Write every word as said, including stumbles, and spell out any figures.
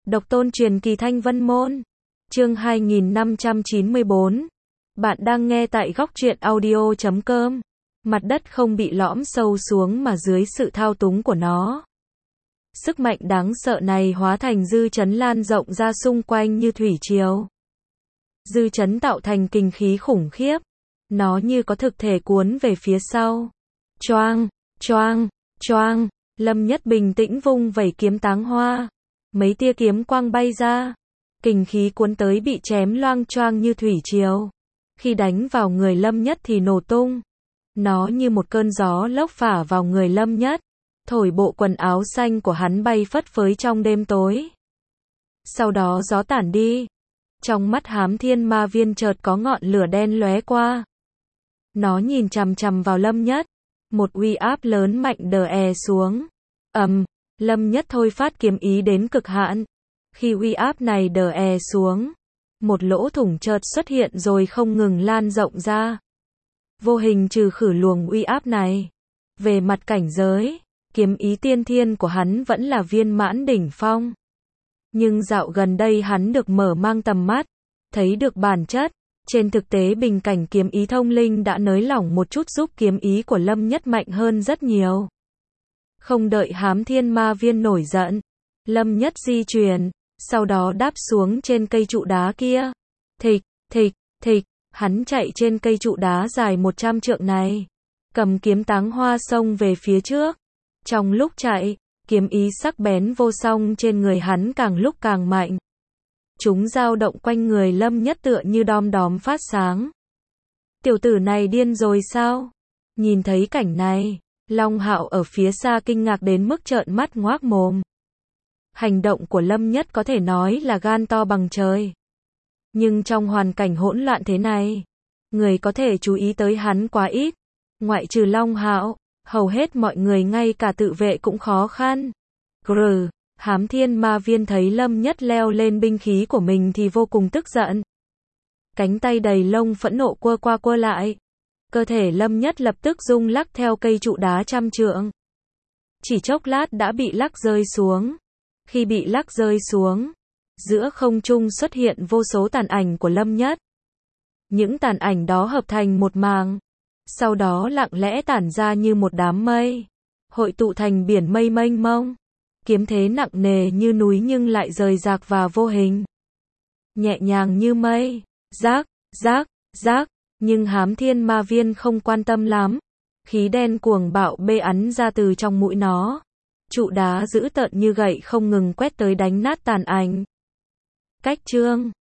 Độc tôn truyền kỳ Thanh Vân Môn. Chương hai nghìn năm trăm chín mươi bốn. Bạn đang nghe tại góc truyện audio chấm com. Mặt đất không bị lõm sâu xuống mà dưới sự thao túng của nó. Sức mạnh đáng sợ này hóa thành dư chấn lan rộng ra xung quanh như thủy triều. Dư chấn tạo thành kình khí khủng khiếp. Nó như có thực thể cuốn về phía sau. Choang, choang, choang. Lâm Nhất bình tĩnh vung vẩy kiếm táng hoa. Mấy tia kiếm quang bay ra. Kình khí cuốn tới bị chém loang choang như thủy triều. Khi đánh vào người Lâm Nhất thì nổ tung. Nó như một cơn gió lốc phả vào người Lâm Nhất. Thổi bộ quần áo xanh của hắn bay phất phới trong đêm tối. Sau đó gió tản đi. Trong mắt Hám Thiên Ma Viên chợt có ngọn lửa đen lóe qua. Nó nhìn chằm chằm vào Lâm Nhất. Một uy áp lớn mạnh đè e xuống. Ầm, Lâm Nhất thôi phát kiếm ý đến cực hạn. Khi uy áp này đè e xuống, một lỗ thủng chợt xuất hiện rồi không ngừng lan rộng ra. Vô hình trừ khử luồng uy áp này. Về mặt cảnh giới, kiếm ý tiên thiên của hắn vẫn là viên mãn đỉnh phong. Nhưng dạo gần đây hắn được mở mang tầm mắt, thấy được bản chất. Trên thực tế bình cảnh kiếm ý thông linh đã nới lỏng một chút giúp kiếm ý của Lâm Nhất mạnh hơn rất nhiều. Không đợi Hám Thiên Ma Viên nổi giận, Lâm Nhất di chuyển, sau đó đáp xuống trên cây trụ đá kia. Thịch, thịch, thịch, hắn chạy trên cây trụ đá dài một trăm trượng này, cầm kiếm táng hoa xông về phía trước. Trong lúc chạy, kiếm ý sắc bén vô song trên người hắn càng lúc càng mạnh. Chúng dao động quanh người Lâm Nhất tựa như đom đóm phát sáng. Tiểu tử này điên rồi sao? Nhìn thấy cảnh này, Long Hạo ở phía xa kinh ngạc đến mức trợn mắt ngoác mồm. Hành động của Lâm Nhất có thể nói là gan to bằng trời. Nhưng trong hoàn cảnh hỗn loạn thế này, người có thể chú ý tới hắn quá ít. Ngoại trừ Long Hạo, hầu hết mọi người ngay cả tự vệ cũng khó khăn. Grr. Hám Thiên Ma Viên thấy Lâm Nhất leo lên binh khí của mình thì vô cùng tức giận. Cánh tay đầy lông phẫn nộ quơ qua quơ lại. Cơ thể Lâm Nhất lập tức rung lắc theo cây trụ đá trăm trượng. Chỉ chốc lát đã bị lắc rơi xuống. Khi bị lắc rơi xuống, giữa không trung xuất hiện vô số tàn ảnh của Lâm Nhất. Những tàn ảnh đó hợp thành một màng. Sau đó lặng lẽ tản ra như một đám mây. Hội tụ thành biển mây mênh mông. Kiếm thế nặng nề như núi nhưng lại rời rạc và vô hình. Nhẹ nhàng như mây. Rác, rác, rác. Nhưng Hám Thiên Ma Viên không quan tâm lắm. Khí đen cuồng bạo bê ắn ra từ trong mũi nó. Trụ đá dữ tợn như gậy không ngừng quét tới đánh nát tàn ảnh. Cách chương